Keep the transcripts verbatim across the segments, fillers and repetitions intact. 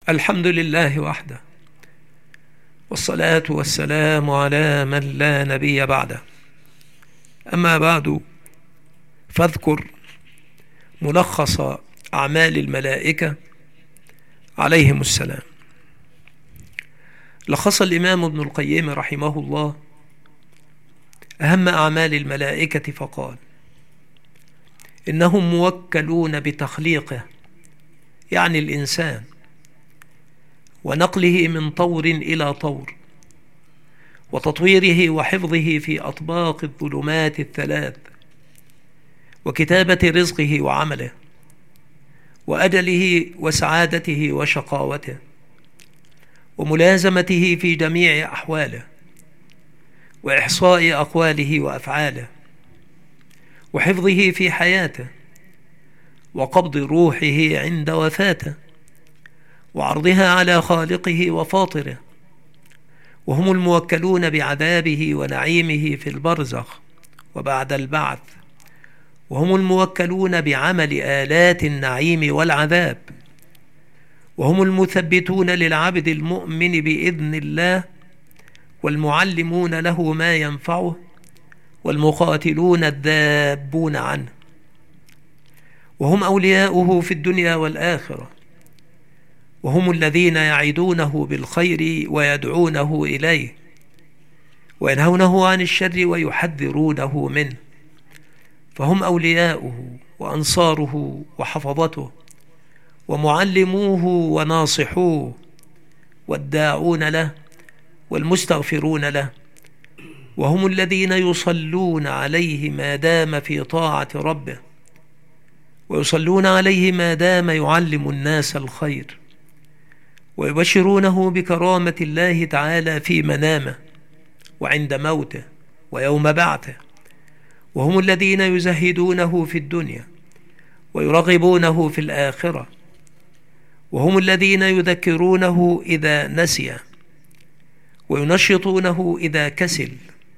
الحمد لله وحده، والصلاة والسلام على من لا نبي بعده. أما بعد، فاذكر ملخص أعمال الملائكة عليهم السلام. لخص الإمام ابن القيم رحمه الله أهم أعمال الملائكة فقال: إنهم موكلون بتخليقه، يعني الإنسان، ونقله من طور إلى طور، وتطويره وحفظه في أطباق الظلمات الثلاث، وكتابة رزقه وعمله، وأجله وسعادته وشقاوته، وملازمته في جميع أحواله، وإحصاء أقواله وأفعاله، وحفظه في حياته، وقبض روحه عند وفاته، وعرضها على خالقه وفاطره. وهم الموكلون بعذابه ونعيمه في البرزخ وبعد البعث، وهم الموكلون بعمل آلات النعيم والعذاب، وهم المثبتون للعبد المؤمن بإذن الله، والمعلمون له ما ينفعه، والمقاتلون الذابون عنه. وهم أولياؤه في الدنيا والآخرة، وهم الذين يعدونه بالخير ويدعونه إليه، وينهونه عن الشر ويحذرونه منه. فهم أولياؤه وأنصاره وحفظته، ومعلموه وناصحوه، والداعون له والمستغفرون له. وهم الذين يصلون عليه ما دام في طاعة ربه، ويصلون عليه ما دام يعلم الناس الخير، ويبشرونه بكرامة الله تعالى في منامه وعند موته ويوم بعثه. وهم الذين يزهدونه في الدنيا ويرغبونه في الآخرة، وهم الذين يذكرونه إذا نسي، وينشطونه إذا كسل،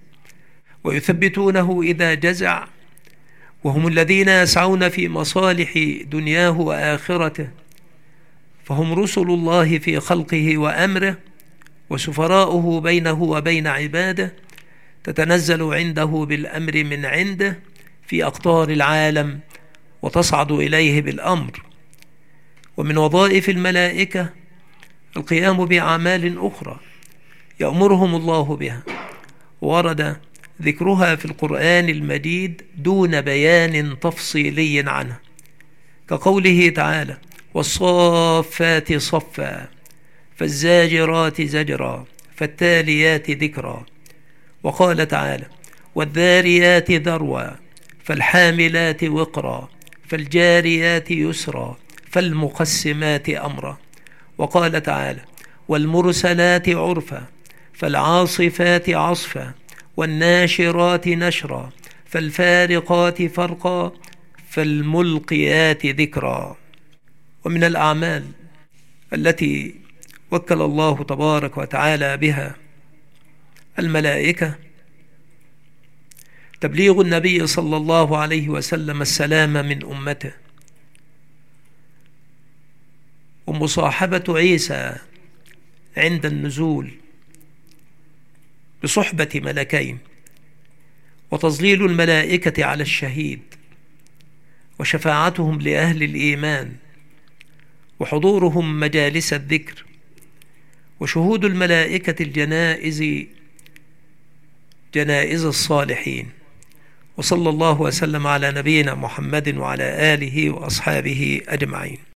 ويثبتونه إذا جزع. وهم الذين يسعون في مصالح دنياه وآخرته، فهم رسل الله في خلقه وأمره، وسفراؤه بينه وبين عباده، تتنزل عنده بالأمر من عنده في أقطار العالم، وتصعد إليه بالأمر. ومن وظائف الملائكة القيام بأعمال أخرى يأمرهم الله بها، ورد ذكرها في القرآن المجيد دون بيان تفصيلي عنها، كقوله تعالى: والصافات صفا، فالزاجرات زجرا، فالتاليات ذكرا. وقال تعالى: والذاريات ذروا، فالحاملات وقرا، فالجاريات يسرا، فالمقسمات أمرا. وقال تعالى: والمرسلات عرفا، فالعاصفات عصفا، والناشرات نشرا، فالفارقات فرقا، فالملقيات ذكرا. ومن الأعمال التي وكل الله تبارك وتعالى بها الملائكة تبليغ النبي صلى الله عليه وسلم السلام من أمته، ومصاحبة عيسى عند النزول بصحبة ملكين، وتظليل الملائكة على الشهيد، وشفاعتهم لأهل الإيمان، وحضورهم مجالس الذكر، وشهود الملائكة الجنائز جنائز الصالحين. وصلى الله وسلم على نبينا محمد وعلى آله وأصحابه أجمعين.